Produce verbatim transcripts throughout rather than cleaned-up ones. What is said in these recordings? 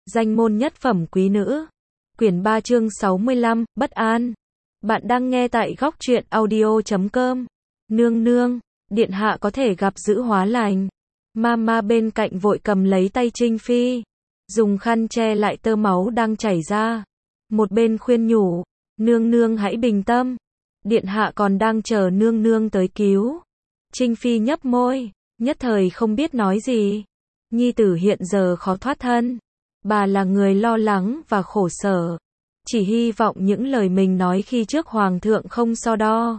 Danh môn nhất phẩm quý nữ. Quyển ba chương sáu mươi lăm, bất an. Bạn đang nghe tại góc truyện audio chấm com. Nương nương, điện hạ có thể gặp giữ hóa lành. Mama bên cạnh vội cầm lấy tay Trinh Phi, dùng khăn che lại tơ máu đang chảy ra. Một bên khuyên nhủ, nương nương hãy bình tâm. Điện hạ còn đang chờ nương nương tới cứu. Trinh Phi nhấp môi, nhất thời không biết nói gì. Nhi tử hiện giờ khó thoát thân. Bà là người lo lắng và khổ sở. Chỉ hy vọng những lời mình nói khi trước hoàng thượng không so đo.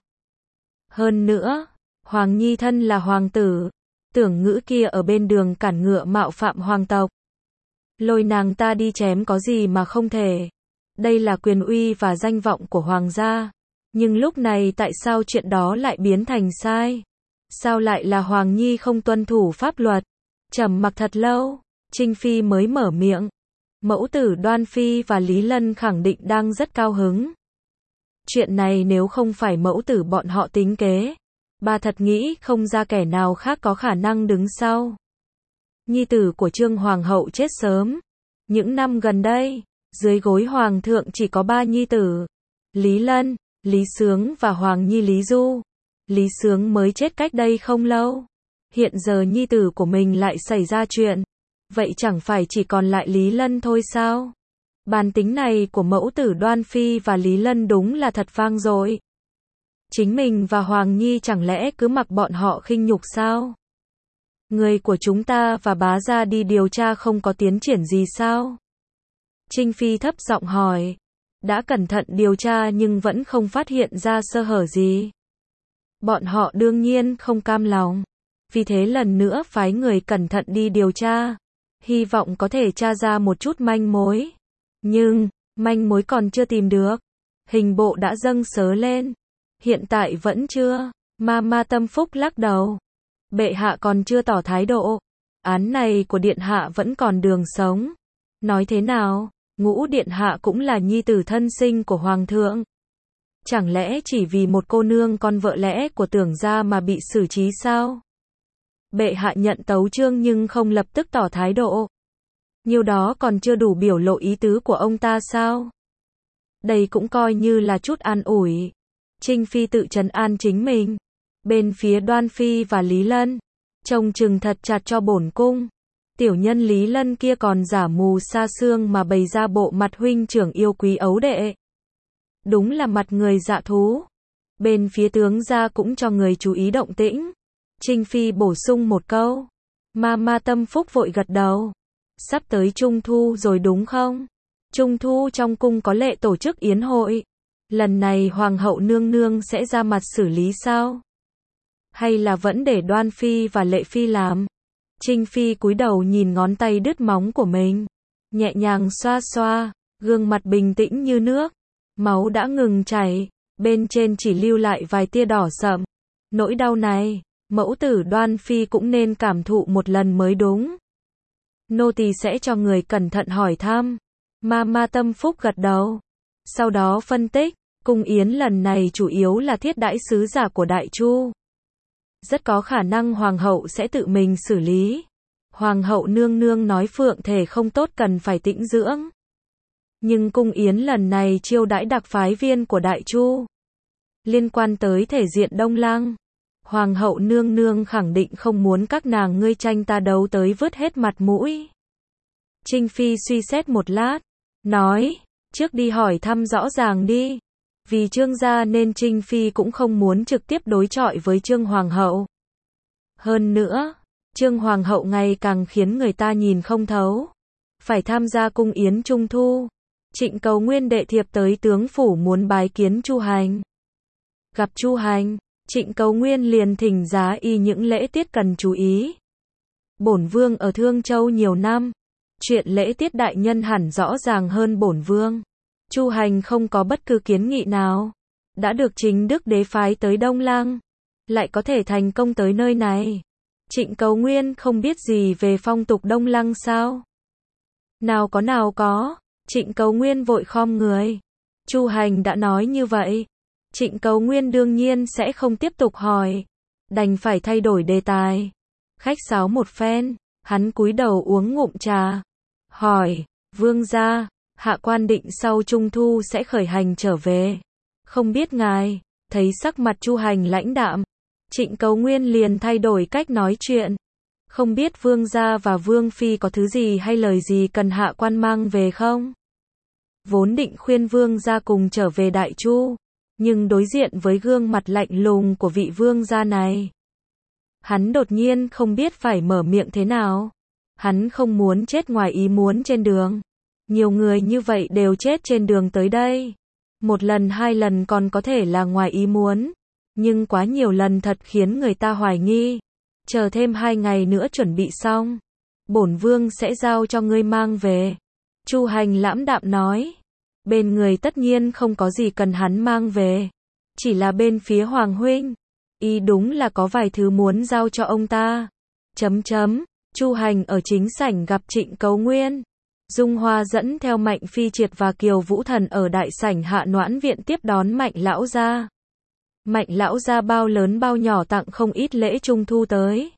Hơn nữa, Hoàng Nhi thân là hoàng tử. Tưởng ngữ kia ở bên đường cản ngựa mạo phạm hoàng tộc. Lôi nàng ta đi chém có gì mà không thể. Đây là quyền uy và danh vọng của hoàng gia. Nhưng lúc này tại sao chuyện đó lại biến thành sai? Sao lại là Hoàng Nhi không tuân thủ pháp luật? Trầm mặc thật lâu, Trinh Phi mới mở miệng. Mẫu tử Đoan Phi và Lý Lân khẳng định đang rất cao hứng. Chuyện này nếu không phải mẫu tử bọn họ tính kế, bà thật nghĩ không ra kẻ nào khác có khả năng đứng sau. Nhi tử của Trương Hoàng hậu chết sớm. Những năm gần đây, dưới gối Hoàng thượng chỉ có ba nhi tử. Lý Lân, Lý Sướng và Hoàng Nhi Lý Du. Lý Sướng mới chết cách đây không lâu. Hiện giờ nhi tử của mình lại xảy ra chuyện. Vậy chẳng phải chỉ còn lại Lý Lân thôi sao? Bàn tính này của mẫu tử Đoan Phi và Lý Lân đúng là thật vang dội. Chính mình và Hoàng Nhi chẳng lẽ cứ mặc bọn họ khinh nhục sao? Người của chúng ta và bá gia đi điều tra không có tiến triển gì sao? Trinh Phi thấp giọng hỏi. Đã cẩn thận điều tra nhưng vẫn không phát hiện ra sơ hở gì. Bọn họ đương nhiên không cam lòng. Vì thế lần nữa phái người cẩn thận đi điều tra. Hy vọng có thể tra ra một chút manh mối. Nhưng, manh mối còn chưa tìm được. Hình bộ đã dâng sớ lên. Hiện tại vẫn chưa. Mama Tâm Phúc lắc đầu. Bệ hạ còn chưa tỏ thái độ. Án này của điện hạ vẫn còn đường sống. Nói thế nào, Ngũ điện hạ cũng là nhi tử thân sinh của hoàng thượng. Chẳng lẽ chỉ vì một cô nương con vợ lẽ của Tưởng gia mà bị xử trí sao? Bệ hạ nhận tấu chương nhưng không lập tức tỏ thái độ. Nhiêu đó còn chưa đủ biểu lộ ý tứ của ông ta sao? Đây cũng coi như là chút an ủi. Trinh Phi tự trấn an chính mình. Bên phía Đoan Phi và Lý Lân, trông chừng thật chặt cho bổn cung. Tiểu nhân Lý Lân kia còn giả mù sa sương mà bày ra bộ mặt huynh trưởng yêu quý ấu đệ. Đúng là mặt người dạ thú. Bên phía tướng gia cũng cho người chú ý động tĩnh. Trinh Phi bổ sung một câu. Mama Tâm Phúc vội gật đầu. Sắp tới Trung Thu rồi đúng không? Trung Thu trong cung có lệ tổ chức yến hội. Lần này Hoàng hậu nương nương sẽ ra mặt xử lý sao? Hay là vẫn để Đoan Phi và Lệ Phi làm? Trinh Phi cúi đầu nhìn ngón tay đứt móng của mình. Nhẹ nhàng xoa xoa, gương mặt bình tĩnh như nước. Máu đã ngừng chảy, bên trên chỉ lưu lại vài tia đỏ sậm. Nỗi đau này, mẫu tử Đoan Phi cũng nên cảm thụ một lần mới đúng. Nô tỳ sẽ cho người cẩn thận hỏi thăm. Mama Tâm Phúc gật đầu. Sau đó phân tích, cung yến lần này chủ yếu là thiết đãi sứ giả của Đại Chu. Rất có khả năng hoàng hậu sẽ tự mình xử lý. Hoàng hậu nương nương nói phượng thể không tốt cần phải tĩnh dưỡng. Nhưng cung yến lần này chiêu đãi đặc phái viên của Đại Chu. Liên quan tới thể diện Đông Lăng. Hoàng hậu nương nương khẳng định không muốn các nàng ngươi tranh ta đấu tới vứt hết mặt mũi. Trinh Phi suy xét một lát. Nói, trước đi hỏi thăm rõ ràng đi. Vì Trương gia nên Trinh Phi cũng không muốn trực tiếp đối chọi với Trương Hoàng hậu. Hơn nữa, Trương Hoàng hậu ngày càng khiến người ta nhìn không thấu. Phải tham gia cung yến Trung Thu. Trịnh Cầu Nguyên đệ thiệp tới tướng phủ muốn bái kiến Chu Hành. Gặp Chu Hành, Trịnh Cầu Nguyên liền thỉnh giá y những lễ tiết cần chú ý. Bổn vương ở Thương Châu nhiều năm. Chuyện lễ tiết đại nhân hẳn rõ ràng hơn bổn vương. Chu Hành không có bất cứ kiến nghị nào. Đã được chính đức đế phái tới Đông Lăng. Lại có thể thành công tới nơi này. Trịnh Cầu Nguyên không biết gì về phong tục Đông Lăng sao? Nào có nào có. Trịnh Cầu Nguyên vội khom người. Chu Hành đã nói như vậy. Trịnh Cầu Nguyên đương nhiên sẽ không tiếp tục hỏi. Đành phải thay đổi đề tài. Khách sáo một phen. Hắn cúi đầu uống ngụm trà. Hỏi. Vương gia, hạ quan định sau Trung thu sẽ khởi hành trở về. Không biết ngài, thấy sắc mặt Chu Hành lãnh đạm, Trịnh Cấu Nguyên liền thay đổi cách nói chuyện. Không biết vương gia và vương phi có thứ gì hay lời gì cần hạ quan mang về không? Vốn định khuyên vương gia cùng trở về Đại Chu, nhưng đối diện với gương mặt lạnh lùng của vị vương gia này, hắn đột nhiên không biết phải mở miệng thế nào. Hắn không muốn chết ngoài ý muốn trên đường. Nhiều người như vậy đều chết trên đường tới đây. Một lần hai lần còn có thể là ngoài ý muốn, nhưng quá nhiều lần thật khiến người ta hoài nghi. Chờ thêm hai ngày nữa chuẩn bị xong, bổn vương sẽ giao cho ngươi mang về. Chu Hành lãm đạm nói. Bên người tất nhiên không có gì cần hắn mang về, chỉ là bên phía Hoàng huynh, y đúng là có vài thứ muốn giao cho ông ta. Chấm chấm, Chu Hành ở chính sảnh gặp Trịnh Cấu Nguyên. Dung Hoa dẫn theo Mạnh Phi Triệt và Kiều Vũ Thần ở đại sảnh Hạ Noãn viện tiếp đón Mạnh lão gia. Mạnh lão gia bao lớn bao nhỏ tặng không ít lễ trung thu tới.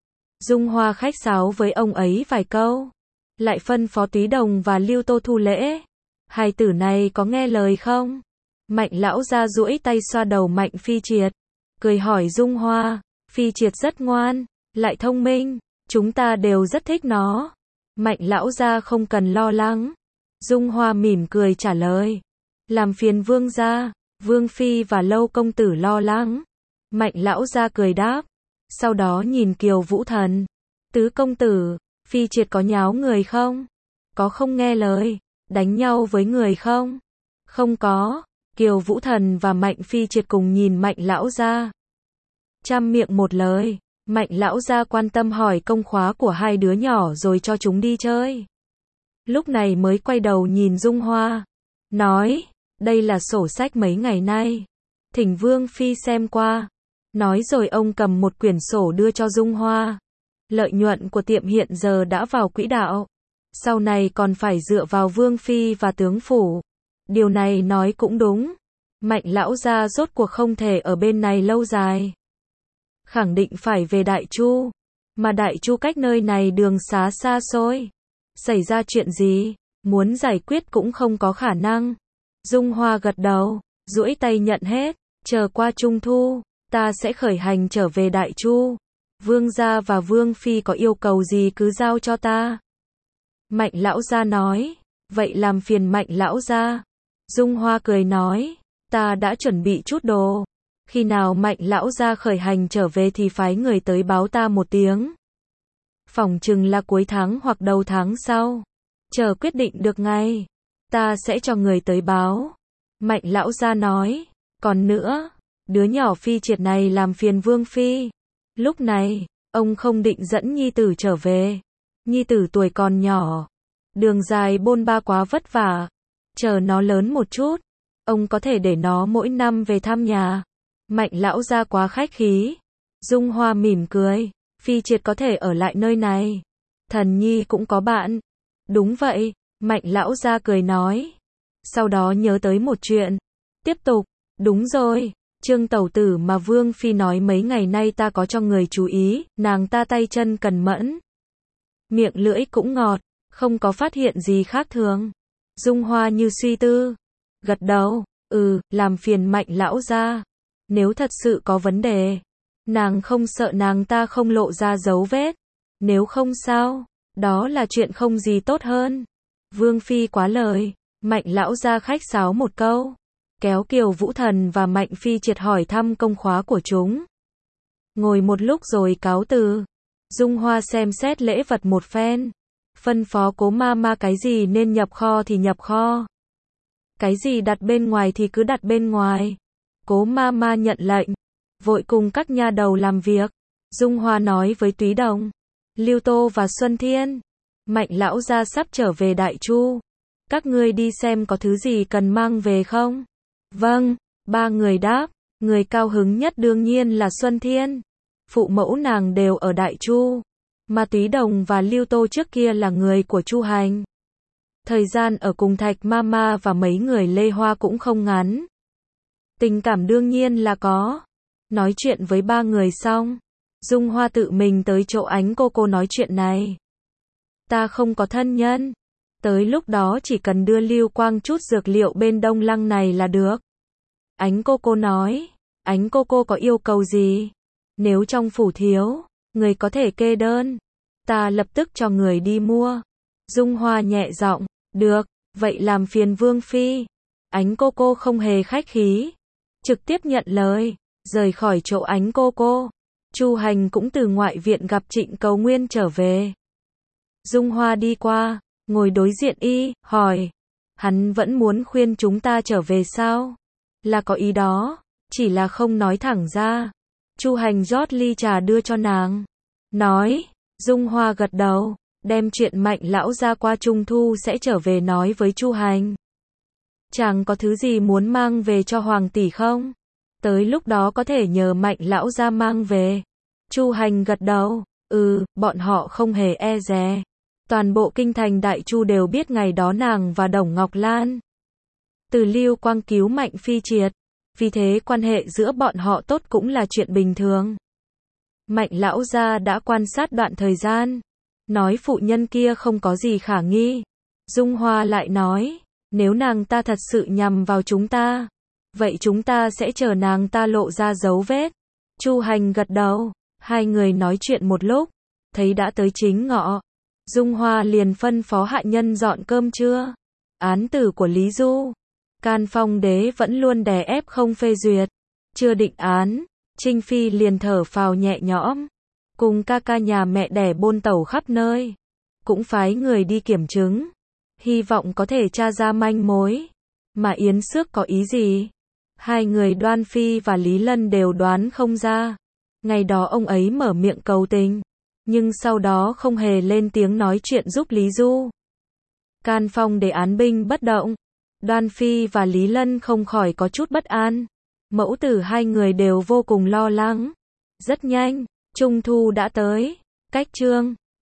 Dung Hoa khách sáo với ông ấy vài câu, lại phân phó Túy Đồng và Lưu Tô thu lễ. Hai tử này có nghe lời không? Mạnh lão gia duỗi tay xoa đầu Mạnh Phi Triệt, cười hỏi Dung Hoa. Phi Triệt rất ngoan, lại thông minh, chúng ta đều rất thích nó. Mạnh lão gia không cần lo lắng. Dung Hoa mỉm cười trả lời. Làm phiền vương gia, vương phi và Lâu công tử lo lắng. Mạnh lão gia cười đáp. Sau đó nhìn Kiều Vũ Thần. Tứ công tử, Phi Triệt có nháo người không? Có không nghe lời, đánh nhau với người không? Không có. Kiều Vũ Thần và Mạnh Phi Triệt cùng nhìn Mạnh lão gia. Trăm miệng một lời. Mạnh lão gia quan tâm hỏi công khóa của hai đứa nhỏ rồi cho chúng đi chơi. Lúc này mới quay đầu nhìn Dung Hoa, nói, đây là sổ sách mấy ngày nay, thỉnh vương phi xem qua. Nói rồi ông cầm một quyển sổ đưa cho Dung Hoa. Lợi nhuận của tiệm hiện giờ đã vào quỹ đạo, sau này còn phải dựa vào vương phi và tướng phủ. Điều này nói cũng đúng. Mạnh lão gia rốt cuộc không thể ở bên này lâu dài, khẳng định phải về Đại Chu, mà Đại Chu cách nơi này đường xá xa xôi. Xảy ra chuyện gì, muốn giải quyết cũng không có khả năng. Dung Hoa gật đầu, duỗi tay nhận hết. Chờ qua Trung thu, ta sẽ khởi hành trở về Đại Chu. Vương gia và vương phi có yêu cầu gì cứ giao cho ta. Mạnh lão gia nói. Vậy làm phiền Mạnh lão gia. Dung Hoa cười nói, ta đã chuẩn bị chút đồ. Khi nào Mạnh lão gia khởi hành trở về thì phái người tới báo ta một tiếng. Phỏng chừng là cuối tháng hoặc đầu tháng sau. Chờ quyết định được ngay, ta sẽ cho người tới báo. Mạnh lão gia nói. Còn nữa, đứa nhỏ Phi Triệt này làm phiền vương phi. Lúc này, ông không định dẫn nhi tử trở về. Nhi tử tuổi còn nhỏ, đường dài bôn ba quá vất vả. Chờ nó lớn một chút, ông có thể để nó mỗi năm về thăm nhà. Mạnh lão gia quá khách khí. Dung Hoa mỉm cười. Phi Triệt có thể ở lại nơi này. Thần nhi cũng có bạn. Đúng vậy, Mạnh lão gia cười nói. Sau đó nhớ tới một chuyện. Tiếp tục. Đúng rồi, Trương tẩu tử mà vương phi nói mấy ngày nay ta có cho người chú ý. Nàng ta tay chân cần mẫn, miệng lưỡi cũng ngọt, không có phát hiện gì khác thường. Dung Hoa như suy tư, gật đầu. Ừ, làm phiền Mạnh lão gia. Nếu thật sự có vấn đề, nàng không sợ nàng ta không lộ ra dấu vết. Nếu không sao, đó là chuyện không gì tốt hơn. Vương phi quá lời. Mạnh lão gia khách sáo một câu, kéo Kiều Vũ Thần và Mạnh Phi Triệt hỏi thăm công khóa của chúng. Ngồi một lúc rồi cáo từ. Dung Hoa xem xét lễ vật một phen, phân phó Cố ma ma cái gì nên nhập kho thì nhập kho, cái gì đặt bên ngoài thì cứ đặt bên ngoài. Cố ma ma nhận lệnh, vội cùng các nha đầu làm việc. Dung Hoa nói với Túy Đồng, Lưu Tô và Xuân Thiên, Mạnh lão gia sắp trở về Đại Chu, các ngươi đi xem có thứ gì cần mang về không? Vâng, ba người đáp. Người cao hứng nhất đương nhiên là Xuân Thiên. Phụ mẫu nàng đều ở Đại Chu, mà Túy Đồng và Lưu Tô trước kia là người của Chu Hành. Thời gian ở cùng Thạch Mama và mấy người Lê Hoa cũng không ngắn. Tình cảm đương nhiên là có. Nói chuyện với ba người xong, Dung Hoa tự mình tới chỗ Ánh cô cô nói chuyện này. Ta không có thân nhân, Tới lúc đó chỉ cần đưa Lưu Quang chút dược liệu bên Đông Lăng này là được. Ánh cô cô nói, ánh cô cô có yêu cầu gì? Nếu trong phủ thiếu, người có thể kê đơn. Ta lập tức cho người đi mua. Dung Hoa nhẹ giọng, được, vậy làm phiền Vương Phi. Ánh cô cô không hề khách khí. Trực tiếp nhận lời, rời khỏi chỗ ánh cô cô. Chu Hành cũng từ ngoại viện gặp Trịnh Cầu Nguyên trở về. Dung Hoa đi qua, ngồi đối diện y, hỏi. Hắn vẫn muốn khuyên chúng ta trở về sao? Là có ý đó, chỉ là không nói thẳng ra. Chu Hành rót ly trà đưa cho nàng. Nói, Dung Hoa gật đầu, đem chuyện Mạnh lão gia qua Trung Thu sẽ trở về nói với Chu Hành. Chàng có thứ gì muốn mang về cho Hoàng tỷ không? Tới lúc đó có thể nhờ Mạnh lão gia mang về. Chu Hành gật đầu, ừ, bọn họ không hề e dè. Toàn bộ kinh thành Đại Chu đều biết ngày đó nàng và Đồng Ngọc Lan. Từ Lưu Quang cứu Mạnh Phi triệt, vì thế quan hệ giữa bọn họ tốt cũng là chuyện bình thường. Mạnh lão gia đã quan sát đoạn thời gian, nói phụ nhân kia không có gì khả nghi. Dung Hoa lại nói, nếu nàng ta thật sự nhằm vào chúng ta, vậy chúng ta sẽ chờ nàng ta lộ ra dấu vết. Chu Hành gật đầu, hai người nói chuyện một lúc, thấy đã tới chính ngọ. Dung Hoa liền phân phó hạ nhân dọn cơm trưa. Án tử của Lý Du, Can Phong đế vẫn luôn đè ép không phê duyệt. Chưa định án, Trinh Phi liền thở phào nhẹ nhõm. Cùng ca ca nhà mẹ đẻ bôn tẩu khắp nơi. Cũng phái người đi kiểm chứng. Hy vọng có thể tra ra manh mối. Mà Yến Xước có ý gì? Hai người Đoan Phi và Lý Lân đều đoán không ra. Ngày đó ông ấy mở miệng cầu tình, nhưng sau đó không hề lên tiếng nói chuyện giúp Lý Du. Can Phong để án binh bất động. Đoan Phi và Lý Lân không khỏi có chút bất an. Mẫu tử hai người đều vô cùng lo lắng. Rất nhanh, Trung Thu đã tới. Cách chương